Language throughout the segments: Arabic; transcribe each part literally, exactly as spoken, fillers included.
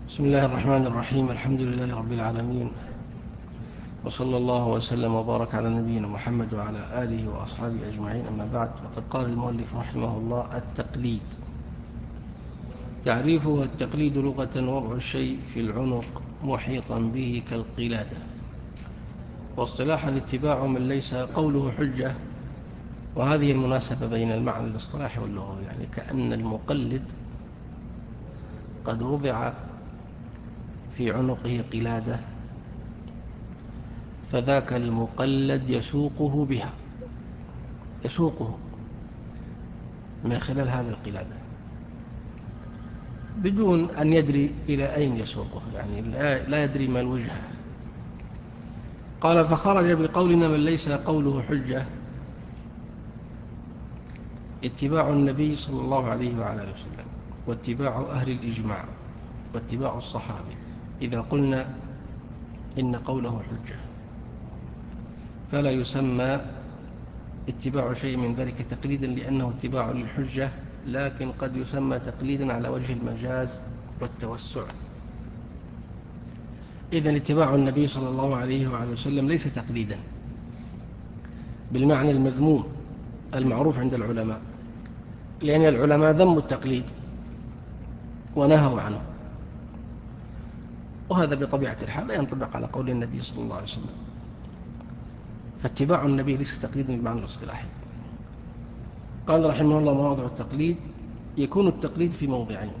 بسم الله الرحمن الرحيم. الحمد لله رب العالمين، وصلى الله وسلم وبارك على نبينا محمد وعلى آله وأصحابه أجمعين. أما بعد، وقد قال المؤلف رحمه الله: التقليد. تعريفه: التقليد لغة وضع الشيء في العنق محيطا به كالقلادة، واصطلاحا اتباع من ليس قوله حجة. وهذه المناسبة بين المعنى الاصطلاحي واللغوي، يعني كأن المقلد قد وضع في عنقه قلادة، فذاك المقلد يسوقه بها، يسوقه من خلال هذه القلادة بدون أن يدري إلى أين يسوقه، يعني لا يدري ما الوجهة. قال: فخرج بقولنا من ليس قوله حجة اتباع النبي صلى الله عليه وعلى آله وسلم، واتباع أهل الإجماع، واتباع الصحابة. إذا قلنا إن قوله حجة فلا يسمى اتباع شيء من ذلك تقليدا لأنه اتباع للحجة، لكن قد يسمى تقليدا على وجه المجاز والتوسع. إذن اتباع النبي صلى الله عليه وعلى وسلم ليس تقليدا بالمعنى المذموم المعروف عند العلماء، لأن العلماء ذموا التقليد ونهوا عنه، وهذا بطبيعة الحال لا ينطبق على قول النبي صلى الله عليه وسلم. فاتباع النبي ليس تقليدا بالمعنى الاصطلاحي. قال رحمه الله: مواضع التقليد. يكون التقليد في موضعين،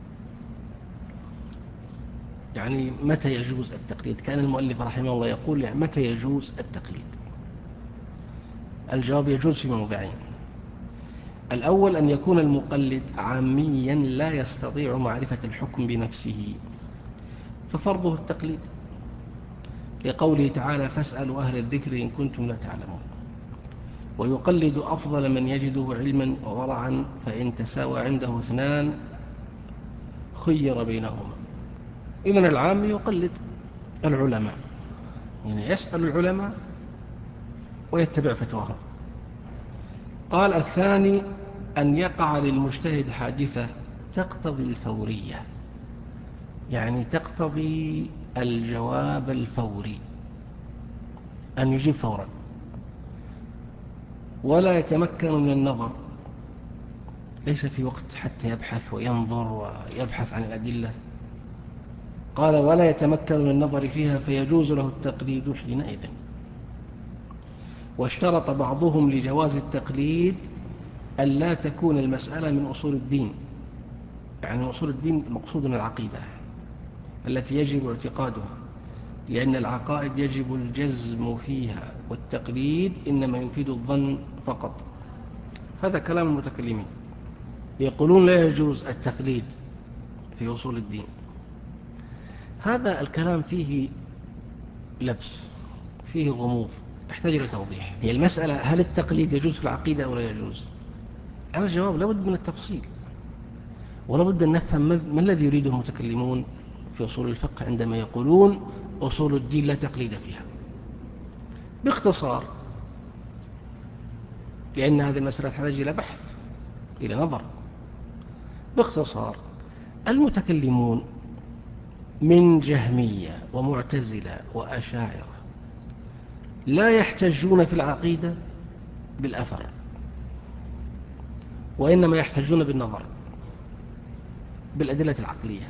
يعني متى يجوز التقليد؟ كان المؤلف رحمه الله يقول: يعني متى يجوز التقليد؟ الجواب: يجوز في موضعين. الأول أن يكون المقلد عاميا لا يستطيع معرفة الحكم بنفسه، ففرضه التقليد، لقوله تعالى: فاسألوا أهل الذكر إن كنتم لا تعلمون. ويقلد أفضل من يجده علما وورعا، فإن تساوى عنده اثنان خير بينهما. إذن العام يقلد العلماء، يعني يسأل العلماء ويتبع فتواهم. قال: الثاني أن يقع للمجتهد حادثة تقتضي الفورية، يعني تقتضي الجواب الفوري، أن يجيب فورا ولا يتمكن من النظر، ليس في وقت حتى يبحث وينظر ويبحث عن الأدلة. قال: ولا يتمكن من النظر فيها، فيجوز له التقليد حينئذ. واشترط بعضهم لجواز التقليد أن لا تكون المسألة من أصول الدين، يعني أصول الدين مقصود العقيدة التي يجب اعتقادها، لأن العقائد يجب الجزم فيها، والتقليد إنما يفيد الظن فقط. هذا كلام المتكلمين، يقولون لا يجوز التقليد في أصول الدين. هذا الكلام فيه لبس، فيه غموض، يحتاج إلى توضيح. هي المسألة: هل التقليد يجوز في العقيدة أو لا يجوز؟ الجواب: لابد من التفصيل، ولابد أن نفهم ما الذي يريده المتكلمون في أصول الفقه عندما يقولون أصول الدين لا تقليد فيها. باختصار، لأن هذه المسألة تحتاج إلى بحث، إلى نظر. باختصار، المتكلمون من جهمية ومعتزلة وأشاعرة لا يحتجون في العقيدة بالأثر، وإنما يحتجون بالنظر، بالأدلة العقلية.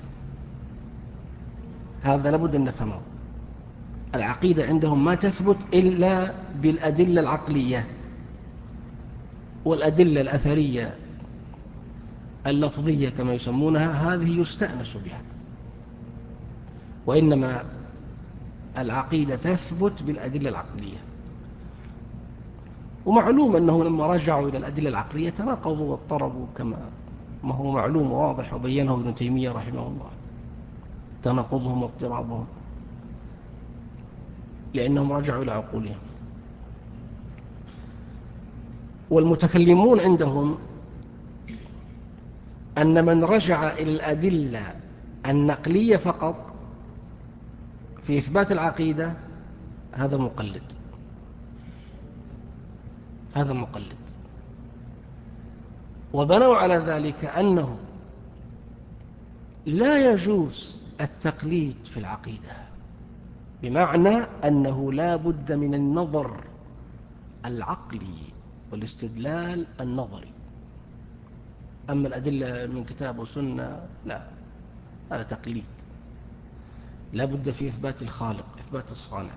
هذا لابد أن نفهمه. العقيدة عندهم ما تثبت إلا بالأدلة العقلية، والأدلة الأثرية اللفظية كما يسمونها هذه يستأنس بها، وإنما العقيدة تثبت بالأدلة العقلية. ومعلوم أنه لما رجعوا إلى الأدلة العقلية تناقضوا واضطربوا، كما ما هو معلوم واضح وبينه ابن تيمية رحمه الله، تناقضهم واضطرابهم، لأنهم رجعوا إلى عقولهم. والمتكلمون عندهم أن من رجع إلى الأدلة النقلية فقط في إثبات العقيدة هذا مقلد، هذا مقلد. وبنوا على ذلك أنه لا يجوز التقليد في العقيدة، بمعنى أنه لا بد من النظر العقلي والاستدلال النظري. أما الأدلة من كتاب وسنة لا، هذا تقليد. لا بد في إثبات الخالق، إثبات الصانع،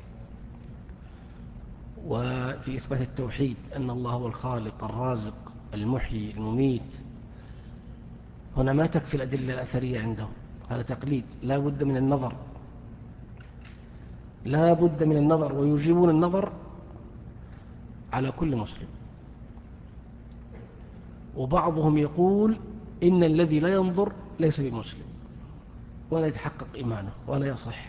وفي إثبات التوحيد أن الله هو الخالق الرازق المحيي المميت. هنا ما تكفي الأدلة الأثرية عندهم، هذا تقليد. لا بد من النظر، لا بد من النظر، ويجيبون النظر على كل مسلم. وبعضهم يقول إن الذي لا ينظر ليس بمسلم ولا يتحقق إيمانه ولا يصح.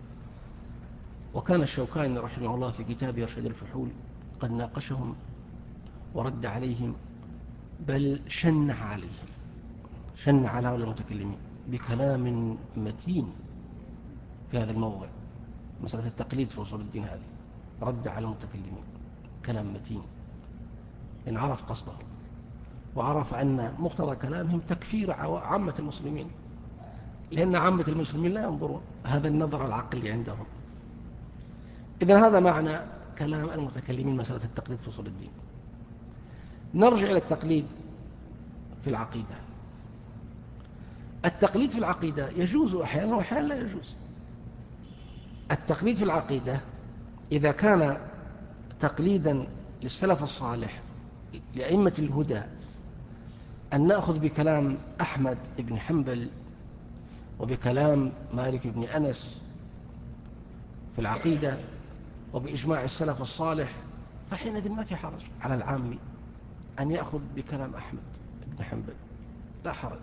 وكان الشوكاني رحمه الله في كتابه إرشاد الفحول قد ناقشهم ورد عليهم، بل شنع عليهم، شنع على هؤلاء المتكلمين بكلام متين في هذا الموضع، مسألة التقليد في أصول الدين هذه. رد على المتكلمين كلام متين، لأن عرف قصده وعرف أن مقتضى كلامهم تكفير عامة المسلمين، لأن عامة المسلمين لا ينظرون هذا النظر العقلي عندهم. إذن هذا معنى كلام المتكلمين مسألة التقليد في أصول الدين. نرجع إلى التقليد في العقيدة. التقليد في العقيدة يجوز أحيانا وأحيانا لا يجوز. التقليد في العقيدة إذا كان تقليدا للسلف الصالح لأئمة الهدى، أن نأخذ بكلام أحمد بن حنبل وبكلام مالك بن أنس في العقيدة وبإجماع السلف الصالح، فحينئذ ما في حرج على العام أن يأخذ بكلام أحمد بن حنبل، لا حرج.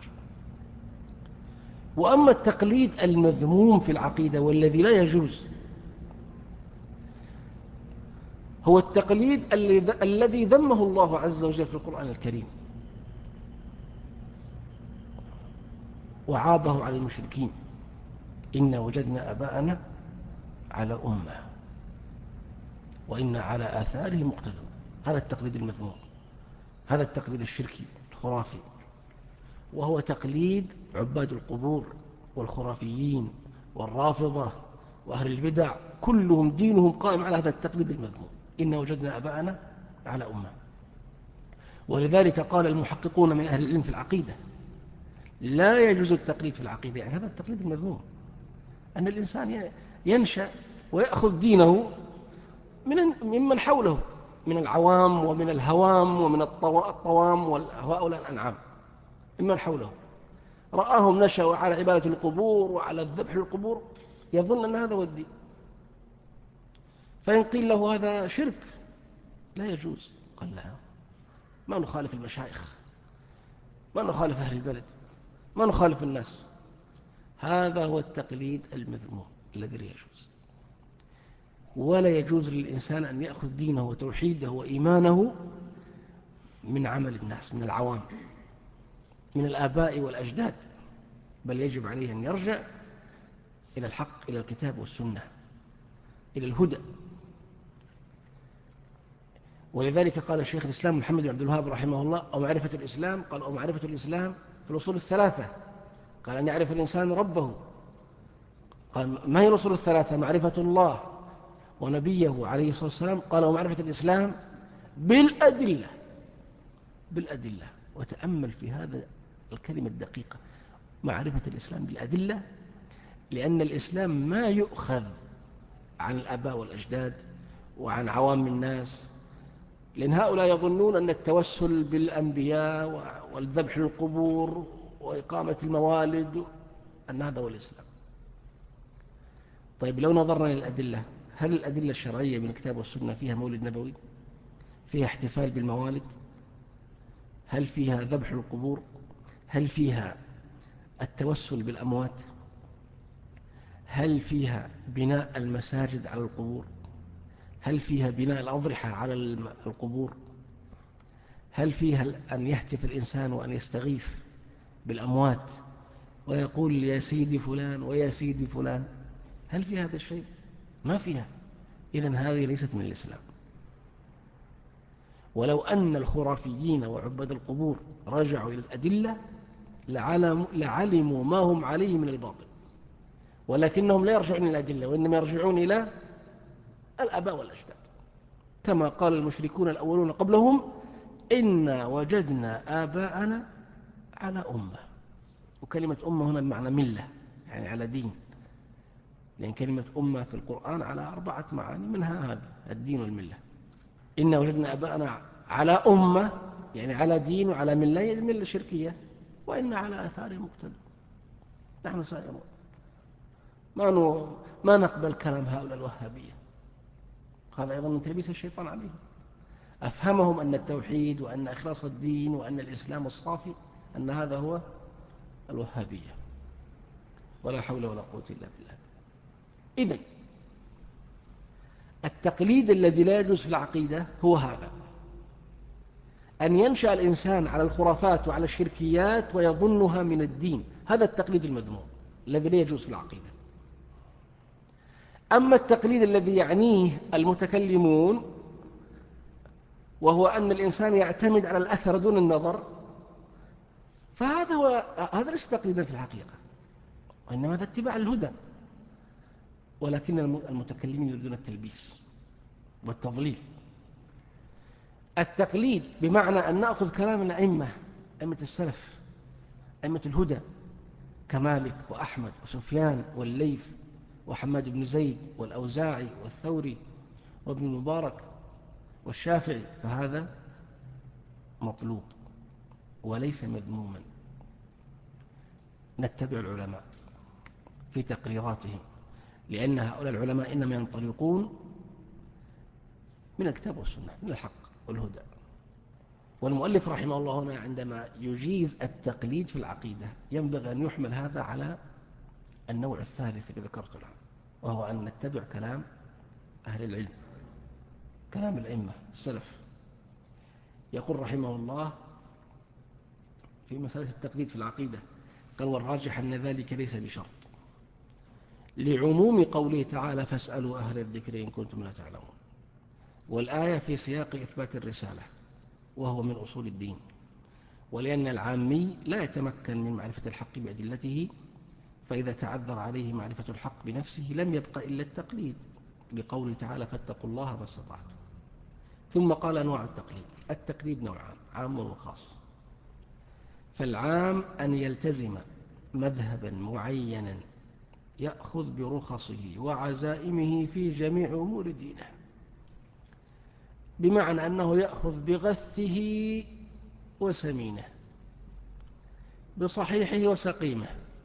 وأما التقليد المذموم في العقيدة والذي لا يجوز، هو التقليد الذي ذمه الله عز وجل في القرآن الكريم وعابه على المشركين: إنا وجدنا آباءنا على أمة وإنا على آثارهم مقتدون. هذا التقليد المذموم، هذا التقليد الشركي الخرافي، وهو تقليد عباد القبور والخرافيين والرافضة وأهل البدع، كلهم دينهم قائم على هذا التقليد المذموم: إنا وجدنا آباءنا على أمة. ولذلك قال المحققون من أهل العلم في العقيدة: لا يجوز التقليد في العقيدة، يعني هذا التقليد المذموم، أن الإنسان ينشأ ويأخذ دينه من ممن حوله من العوام ومن الهوام ومن الطوام وهؤلاء الأنعام، ممن حوله رآهم نشأوا على عبادة القبور وعلى الذبح للقبور، يظن أن هذا هو الدين. فإن قيل له هذا شرك لا يجوز، قال لا، ما نخالف المشايخ، ما نخالف أهل البلد، ما نخالف الناس. هذا هو التقليد المذموم الذي لا يجوز. ولا يجوز للإنسان أن يأخذ دينه وتوحيده وإيمانه من عمل الناس، من العوام، من الآباء والأجداد، بل يجب عليه أن يرجع إلى الحق، إلى الكتاب والسنة، إلى الهدى. ولذلك قال الشيخ الإسلام محمد بن عبد الوهاب رحمه الله: أو معرفة الإسلام، قال: أو معرفة الإسلام في الأصول الثلاثة. قال: أن يعرف الإنسان ربه. قال: ما هي الأصول الثلاثة؟ معرفة الله ونبيه عليه الصلاة والسلام. قال: ومعرفة الإسلام بالأدلة. بالأدلة. وتأمل في هذا الكلمة الدقيقة: معرفة الإسلام بالأدلة، لأن الإسلام ما يؤخذ عن الآباء والأجداد وعن عوام الناس، لأن هؤلاء يظنون أن التوسل بالأنبياء والذبح للقبور وإقامة الموالد أن هذا هو الإسلام. طيب لو نظرنا للأدلة، هل الأدلة الشرعية من الكتاب والسنة فيها مولد نبوي؟ فيها احتفال بالموالد؟ هل فيها ذبح القبور؟ هل فيها التوسل بالأموات؟ هل فيها بناء المساجد على القبور؟ هل فيها بناء الأضرحة على القبور؟ هل فيها أن يهتف الإنسان وأن يستغيث بالأموات ويقول يا سيدي فلان ويا سيدي فلان؟ هل في هذا الشيء؟ ما فيها. إذن هذه ليست من الإسلام. ولو أن الخرافيين وعباد القبور رجعوا إلى الأدلة لعلموا ما هم عليه من الباطل. ولكنهم لا يرجعون إلى الأدلة، وإنما يرجعون إلى الآباء والأجداد، كما قال المشركون الأولون قبلهم: إنا وجدنا آباءنا على أمة. وكلمة أمة هنا بمعنى ملة، يعني على دين، لأن كلمة أمة في القرآن على أربعة معاني، منها هذا الدين والملة. إنا وجدنا آباءنا على أمة، يعني على دين وعلى ملة، الملة الشركية، وإنا على آثار مقتدون، نحن سائرون. ما, ما نقبل كلام هؤلاء الوهابية. هذا أيضا من تلبيس الشيطان عليهم. أفهمهم أن التوحيد وأن إخلاص الدين وأن الإسلام الصافي أن هذا هو الوهابية، ولا حول ولا قوة إلا بالله. إذن التقليد الذي لا يجوز في العقيدة هو هذا: أن ينشأ الإنسان على الخرافات وعلى الشركيات ويظنها من الدين. هذا التقليد المذموم الذي لا يجوز في العقيدة. أما التقليد الذي يعنيه المتكلمون، وهو أن الإنسان يعتمد على الأثر دون النظر، فهذا هو هذا ليس تقليدا في الحقيقة، وإنما هذا اتباع الهدى. ولكن المتكلمين يريدون التلبيس والتضليل. التقليد بمعنى أن نأخذ كلام الأئمة، أئمة السلف، أئمة الهدى، كمالك وأحمد وسفيان والليث وحماد بن زيد والأوزاعي والثوري وابن المبارك والشافعي، فهذا مطلوب وليس مذموما. نتبع العلماء في تقريراتهم، لأن هؤلاء العلماء إنما ينطلقون من الكتاب والسنة، من الحق والهدى. والمؤلف رحمه الله هنا عندما يجيز التقليد في العقيدة ينبغي أن يحمل هذا على النوع الثالث الذي ذكرت له، وهو أن نتبع كلام أهل العلم، كلام الأئمة السلف. يقول رحمه الله في مسألة التقليد في العقيدة، قال: والراجح أن ذلك ليس بشرط، لعموم قوله تعالى: فاسألوا أهل الذكر إن كنتم لا تعلمون، والآية في سياق إثبات الرسالة وهو من أصول الدين، ولأن العامي لا يتمكن من معرفة الحق بأدلته، فإذا تعذر عليه معرفة الحق بنفسه لم يبق إلا التقليد، لقوله تعالى: فاتقوا الله ما استطعتم. ثم قال: أنواع التقليد. التقليد نوعان: عام وخاص. فالعام أن يلتزم مذهبا معينا يأخذ برخصه وعزائمه في جميع أمور دينه، بمعنى أنه يأخذ بغثه وسمينه، بصحيحه وسقيمه.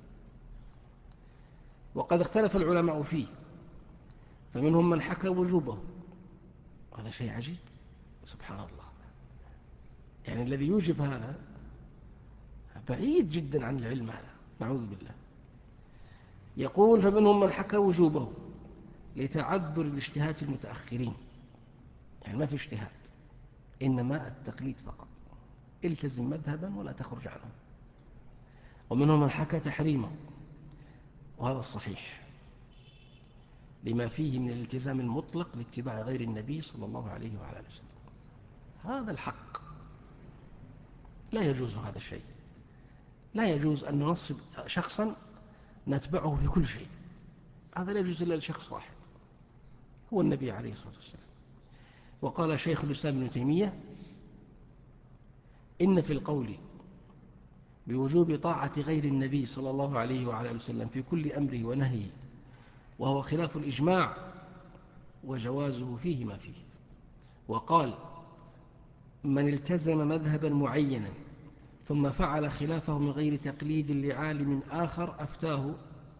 وقد اختلف العلماء فيه، فمنهم من حكى وجوبه. هذا شيء عجيب، سبحان الله. يعني الذي يوجب هذا بعيد جدا عن العلم، هذا نعوذ بالله. يقول: فمنهم من حكى وجوبه لتعذر الاجتهاد في المتأخرين، يعني ما في اجتهاد، إنما التقليد فقط، التزم مذهبا ولا تخرج عنه. ومنهم من حكى تحريمه، وهذا الصحيح، لما فيه من الالتزام المطلق لاتباع غير النبي صلى الله عليه وعلى آله وسلم. هذا الحق، لا يجوز هذا الشيء. لا يجوز أن ننصب شخصا نتبعه في كل شيء، هذا لا يجوز إلا لشخص واحد، هو النبي عليه الصلاة والسلام. وقال شيخ الإسلام ابن تيمية: إن في القول بوجوب طاعة غير النبي صلى الله عليه وعلى آله وسلم في كل أمره ونهيه، وهو خلاف الإجماع، وجوازه فيه ما فيه. وقال: من التزم مذهبا معينا ثم فعل خلافه من غير تقليد لعالم آخر أفتاه،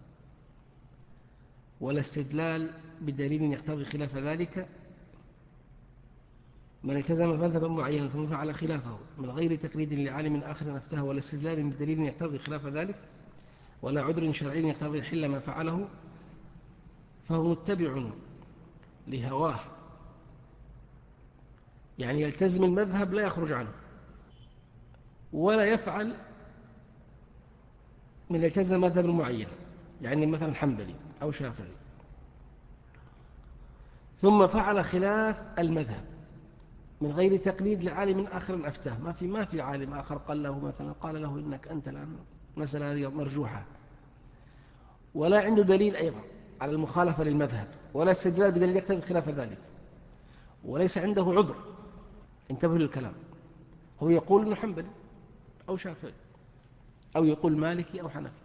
ولا استدلال بدليل يقتضي خلاف ذلك. من التزم مذهبا معينا ثم فعل خلافه من غير تقليد لعالم آخر أفتاه، ولا استدلال بدليل يقتضي خلاف ذلك، ولا عذر شرعي يقتضي حل ما فعله، فهو متبع لهواه. يعني يلتزم المذهب لا يخرج عنه، ولا يفعل من يلتزم مذهب معين، يعني مثلا حنبلي أو شافعي، ثم فعل خلاف المذهب من غير تقليد لعالم آخر أفتاه. ما في ما في عالم آخر قال له مثلا، قال له إنك أنت الآن مسألة هذه مرجوحة، ولا عنده دليل أيضا على المخالفة للمذهب، ولا استدلال بدليل يقتضي خلاف ذلك، وليس عنده عذر. انتبهوا للكلام. هو يقول إنه حنبلي أو شافعي، أو يقول مالكي أو حنفي،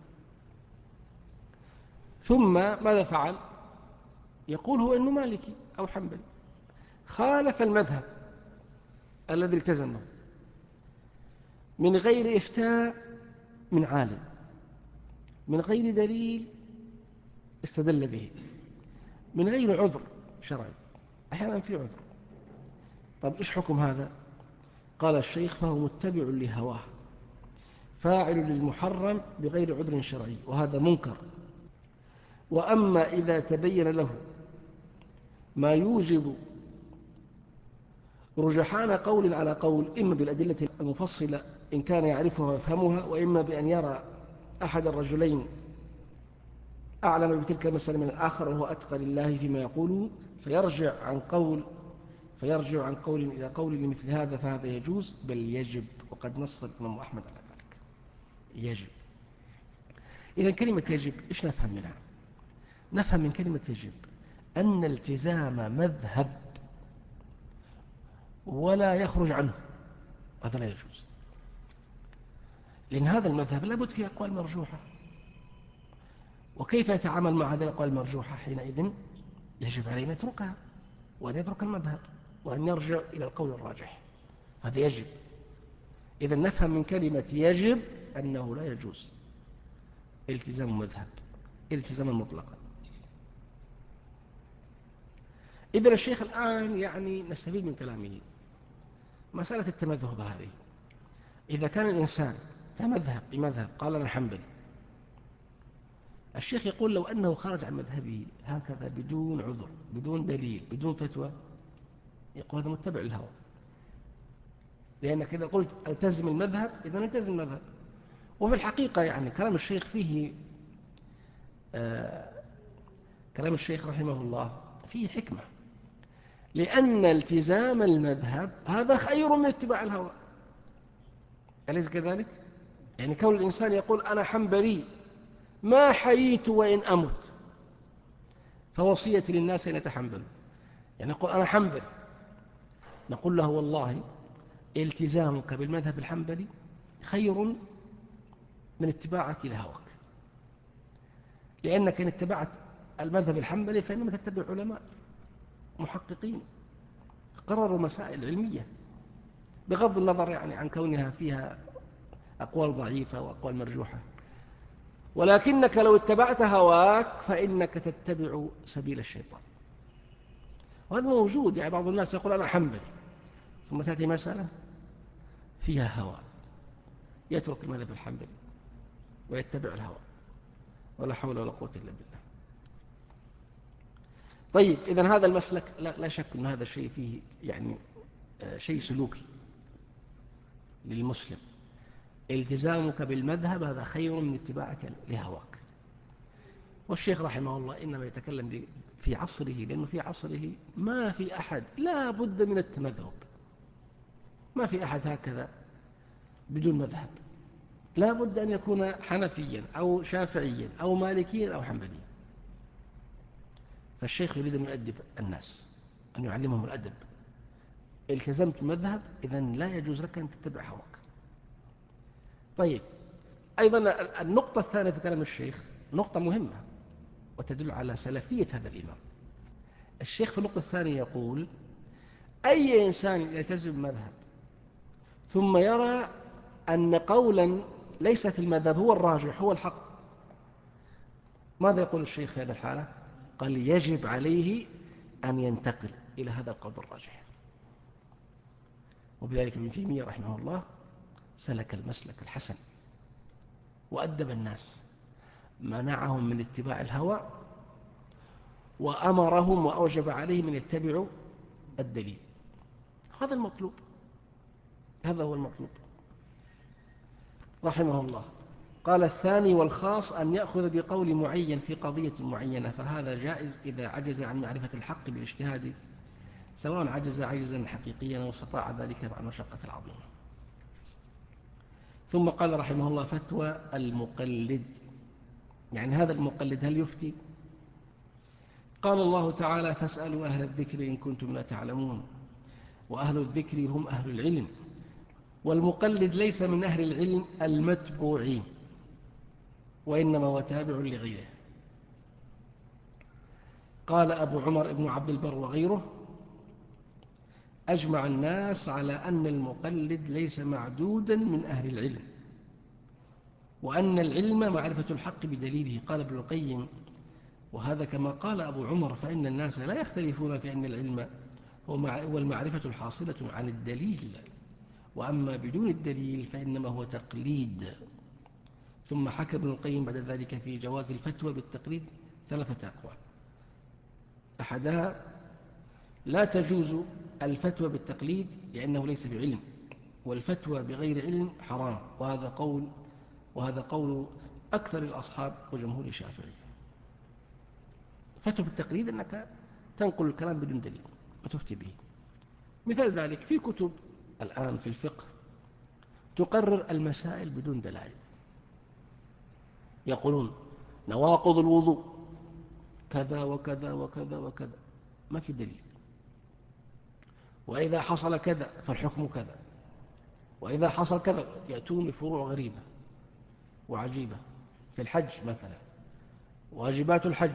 ثم ماذا فعل؟ يقول هو إنه مالكي أو حنبلي، خالف المذهب الذي التزمه من غير إفتاء من عالم، من غير دليل استدل به، من غير عذر شرعي. أحيانا في عذر. طب إيش حكم هذا؟ قال الشيخ: فهو متبع لهواه، فاعل للمحرم بغير عذر شرعي، وهذا منكر. وأما إذا تبين له ما يوجب رجحان قول على قول، إما بالأدلة المفصلة إن كان يعرفها ويفهمها، وإما بأن يرى أحد الرجلين أعلم بتلك المسألة من الآخر وهو أتقى لله فيما يقوله، فيرجع عن قول فيرجع عن قول إلى قول لمثل هذا، فهذا يجوز بل يجب، وقد نص الإمام أحمد على ذلك. يجب. إذا كلمة يجب إيش نفهم منها؟ نفهم من كلمة يجب أن التزام مذهب ولا يخرج عنه، هذا لا يجوز، لأن هذا المذهب لابد فيه أقوال مرجوحة. وكيف يتعامل مع هذه الأقوال المرجوحة؟ حينئذ يجب عليه أن يتركها، وأن يترك المذهب، وأن يرجع إلى القول الراجح. هذا يجب. إذا نفهم من كلمة يجب أنه لا يجوز التزام مذهب التزاما مطلقا. إذن الشيخ الآن يعني نستفيد من كلامه مسألة التمذهب هذه. إذا كان الإنسان تمذهب بمذهب، قال أنا حنبلي، الشيخ يقول لو أنه خرج عن مذهبه هكذا بدون عذر، بدون دليل، بدون فتوى، يقول هذا متبع الهوى. لأنك إذا قلت التزم المذهب إذا التزم المذهب. وفي الحقيقة يعني كلام الشيخ فيه آه كلام الشيخ رحمه الله فيه حكمة، لأن التزام المذهب هذا خير من اتباع الهوى، أليس كذلك؟ يعني كون الإنسان يقول أنا حنبلي ما حييت وإن أمت، فوصيتي للناس أن يتحنبلوا. يعني يقول أنا حنبلي، نقول له والله التزامك بالمذهب الحنبلي خير من اتباعك لهواك، لأنك إن اتبعت المذهب الحنبلي فإنما تتبع علماء محققين قرروا مسائل علمية، بغض النظر يعني عن كونها فيها أقوال ضعيفة وأقوال مرجوحة. ولكنك لو اتبعت هواك فإنك تتبع سبيل الشيطان، وهذا موجود. يعني بعض الناس يقول أنا حنبلي، ثم تأتي مسألة فيها هوى، يترك المذهب الحنبلي ويتبع الهوى، ولا حول ولا قوة إلا بالله. طيب إذن هذا المسلك لا شك أن هذا الشيء فيه يعني شيء سلوكي للمسلم. التزامك بالمذهب هذا خير من اتباعك لهواك. والشيخ رحمه الله إنما يتكلم في عصره، لأنه في عصره ما في أحد لا بد من التمذهب، ما في أحد هكذا بدون مذهب، لا بد أن يكون حنفيا أو شافعيا أو مالكيا أو حنبليا. فالشيخ يريد أن يؤدب الناس، أن يعلمهم الأدب. التزمت مذهب إذن لا يجوز لك أن تتبع هواك. طيب أيضا النقطة الثانية في كلام الشيخ نقطة مهمة وتدل على سلفية هذا الإمام. الشيخ في النقطة الثانية يقول أي إنسان يلتزم مذهب ثم يرى أن قولا ليس في المذهب هو الراجح هو الحق، ماذا يقول الشيخ في هذه الحالة؟ قال يجب عليه أن ينتقل إلى هذا القول الراجح. وبذلك ابن تيمية رحمه الله سلك المسلك الحسن وأدب الناس، منعهم من اتباع الهوى وأمرهم وأوجب عليهم أن يتبعوا الدليل. هذا المطلوب، هذا هو المطلوب رحمه الله. قال الثاني والخاص أن يأخذ بقول معين في قضية معينة، فهذا جائز إذا عجز عن معرفة الحق بالاجتهاد، سواء عجز عجزا حقيقيا واستطاع ذلك مع المشقة العظيمة. ثم قال رحمه الله فتوى المقلد. يعني هذا المقلد هل يفتي؟ قال الله تعالى فاسألوا أهل الذكر إن كنتم لا تعلمون، وأهل الذكر هم أهل العلم، والمقلد ليس من أهل العلم المتبوعين، وإنما هو تابع لغيره. قال أبو عمر بن عبد البر وغيره أجمع الناس على أن المقلد ليس معدودا من أهل العلم، وأن العلم معرفة الحق بدليله. قال ابن القيم وهذا كما قال أبو عمر، فإن الناس لا يختلفون في أن العلم هو المعرفة الحاصلة عن الدليل، وأما بدون الدليل فإنما هو تقليد. ثم حكى ابن القيم بعد ذلك في جواز الفتوى بالتقليد ثلاثة أقوال. أحدها لا تجوز الفتوى بالتقليد لأنه ليس بعلم، والفتوى بغير علم حرام، وهذا قول وهذا قول أكثر الأصحاب وجمهور الشافعي. فتوى بالتقليد أنك تنقل الكلام بدون دليل وتفتي به. مثال ذلك في كتب الآن في الفقه تقرر المسائل بدون دلائل، يقولون نواقض الوضوء كذا وكذا وكذا وكذا، ما في دليل، وإذا حصل كذا فالحكم كذا، وإذا حصل كذا. يأتون بفروع غريبة وعجيبة. في الحج مثلا واجبات الحج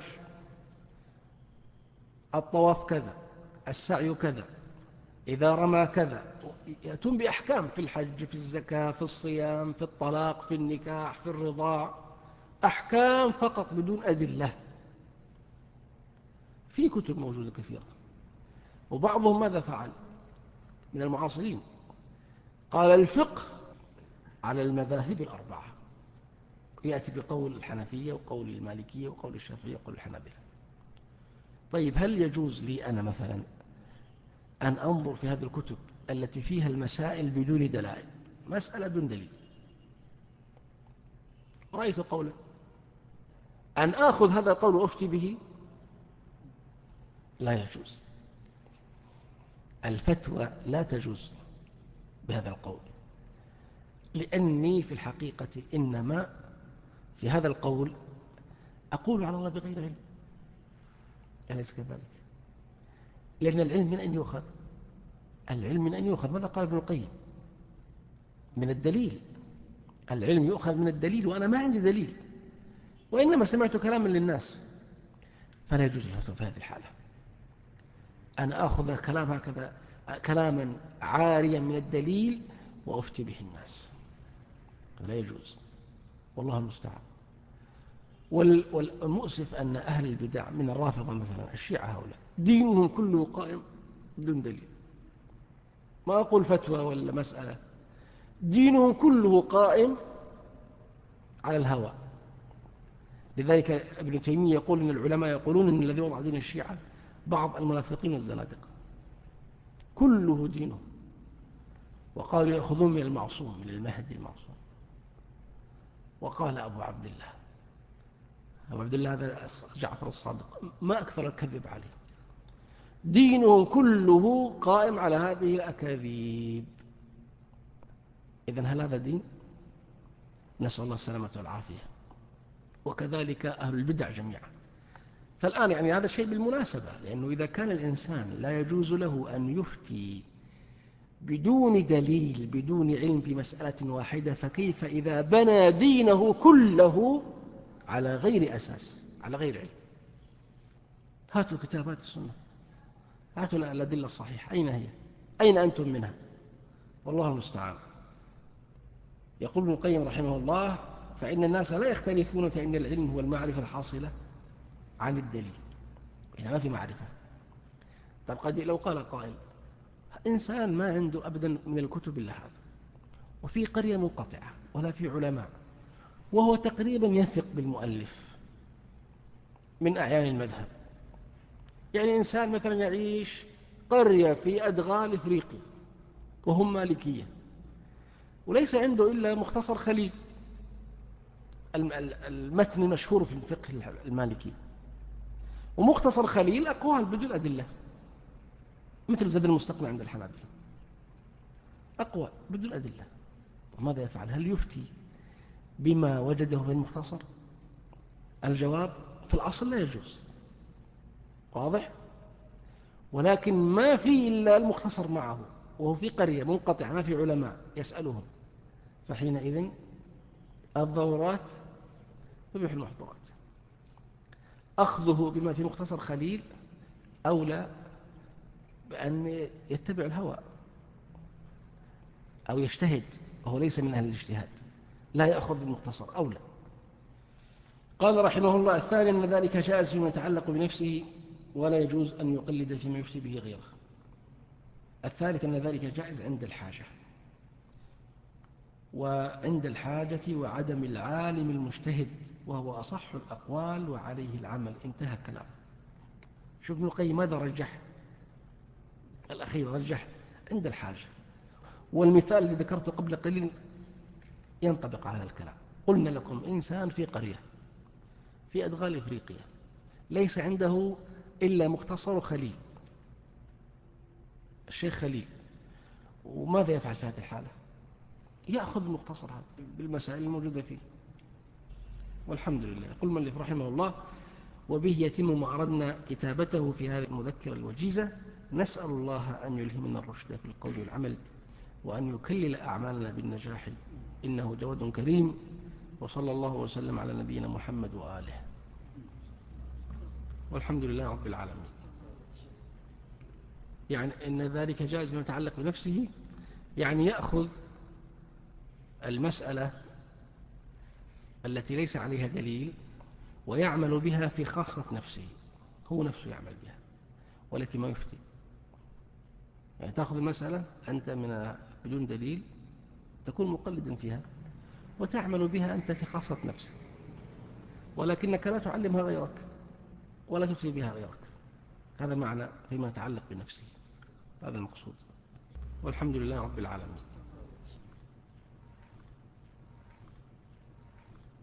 الطواف كذا، السعي كذا، إذا رمى كذا. يأتون بأحكام في الحج، في الزكاة، في الصيام، في الطلاق، في النكاح، في الرضاع، أحكام فقط بدون أدلة. في كتب موجودة كثيرة. وبعضهم ماذا فعل من المعاصرين؟ قال الفقه على المذاهب الأربعة، يأتي بقول الحنفية وقول المالكية وقول الشافعية وقول الحنابلة. طيب هل يجوز لي أنا مثلا أن أنظر في هذه الكتب التي فيها المسائل بدون دلائل، مسألة بدون دليل، رأيت قولا، أن آخذ هذا القول وأفتي به؟ لا يجوز. الفتوى لا تجوز بهذا القول، لأني في الحقيقة إنما في هذا القول أقول على الله بغير علم، أليس كذلك؟ لأن العلم من أن يؤخذ؟ العلم من أن يؤخذ، ماذا قال ابن القيم؟ من الدليل. العلم يؤخذ من الدليل، وأنا ما عندي دليل، وإنما سمعت كلاما للناس، فلا يجوز الفتوى في هذه الحالة. أنا أخذ كلام هكذا كلاما عاريا من الدليل وأفتي به الناس، لا يجوز، والله المستعان. والمؤسف أن أهل البدع من الرافضة مثلا، الشيعة هؤلاء دينهم كله قائم بدون دليل، ما أقول فتوى ولا مسألة، دينهم كله قائم على الهوى. لذلك ابن تيمية يقول إن العلماء يقولون إن الذي وضع دين الشيعة بعض المنافقين والزنادقة، كله دينه، وقالوا يأخذون من المعصوم، من المهدي المعصوم. وقال أبو عبد الله أبو عبد الله هذا جعفر الصادق، ما أكثر الكذب عليه، دينهم كله قائم على هذه الأكاذيب. إذن هل هذا دين؟ نسأل الله السلامة والعافية. وكذلك أهل البدع جميعا. فالآن يعني هذا شيء بالمناسبة، لأنه إذا كان الإنسان لا يجوز له أن يفتي بدون دليل بدون علم في مسألة واحدة، فكيف إذا بنى دينه كله على غير أساس، على غير علم؟ هاتوا كتابات السنة، هاتوا الأدلة الصحيحة، أين هي؟ أين أنتم منها؟ والله المستعان. يقول ابن القيم رحمه الله فإن الناس لا يختلفون في أن العلم هو المعرفة الحاصلة عن الدليل، إذا ما في معرفة. طب قد لو قال قائل إنسان ما عنده أبدا من الكتب إلا هذا، وفي قرية منقطعة ولا في علماء، وهو تقريبا يثق بالمؤلف من أعيان المذهب، يعني إنسان مثلا يعيش قرية في أدغال إفريقيا وهم مالكية، وليس عنده إلا مختصر خليل، المتن المشهور في الفقه المالكي، ومختصر خليل أقوال بدون أدلة، مثل زاد المستقنع عند الحنابلة، أقوال بدون أدلة. وماذا يفعل؟ هل يفتي بما وجده في المختصر؟ الجواب في الأصل لا يجوز، واضح؟ ولكن ما في إلا المختصر معه، وهو في قرية منقطعة ما في علماء يسألهم، فحينئذ الضرورات تبيح المحظورات. أخذه بما في مختصر خليل أولى بأن يتبع الهوى أو يجتهد، وهو ليس من أهل الاجتهاد، لا يأخذ بالمختصر أولى. قال رحمه الله: الثاني أن ذلك جائز فيما يتعلق بنفسه، ولا يجوز أن يقلد فيما يفتي به غيره. الثالث أن ذلك جائز عند الحاجة، وعند الحاجة وعدم العالم المجتهد، وهو أصح الأقوال وعليه العمل. انتهى كلام. شوف ابن القيم ماذا رجح؟ الأخير رجح عند الحاجة، والمثال الذي ذكرته قبل قليل ينطبق على هذا الكلام. قلنا لكم إنسان في قرية في أدغال إفريقيا ليس عنده إلا مختصر خليل، الشيخ خليل، وماذا يفعل في هذه الحالة؟ يأخذ المختصر هذا بالمسائل الموجودة فيه، والحمد لله. يقول المؤلف رحمه الله: وبه يتم ما أردنا كتابته في هذه المذكرة الوجيزة. نسأل الله أن يلهمنا الرشد في القول والعمل، وأن يكلل أعمالنا بالنجاح، إنه جواد كريم. وصلى الله وسلم على نبينا محمد وآله، والحمد لله رب العالمين. يعني إن ذلك جائز ما يتعلق بنفسه، يعني يأخذ المسألة التي ليس عليها دليل ويعمل بها في خاصة نفسه، هو نفسه يعمل بها، ولكن ما يفتي. يعني تأخذ المسألة أنت من بدون دليل، تكون مقلدا فيها وتعمل بها أنت في خاصة نفسك، ولكنك لا تعلمها غيرك ولا تفتي بها غيرك. هذا معنى فيما يتعلق بنفسه، هذا المقصود، والحمد لله رب العالمين.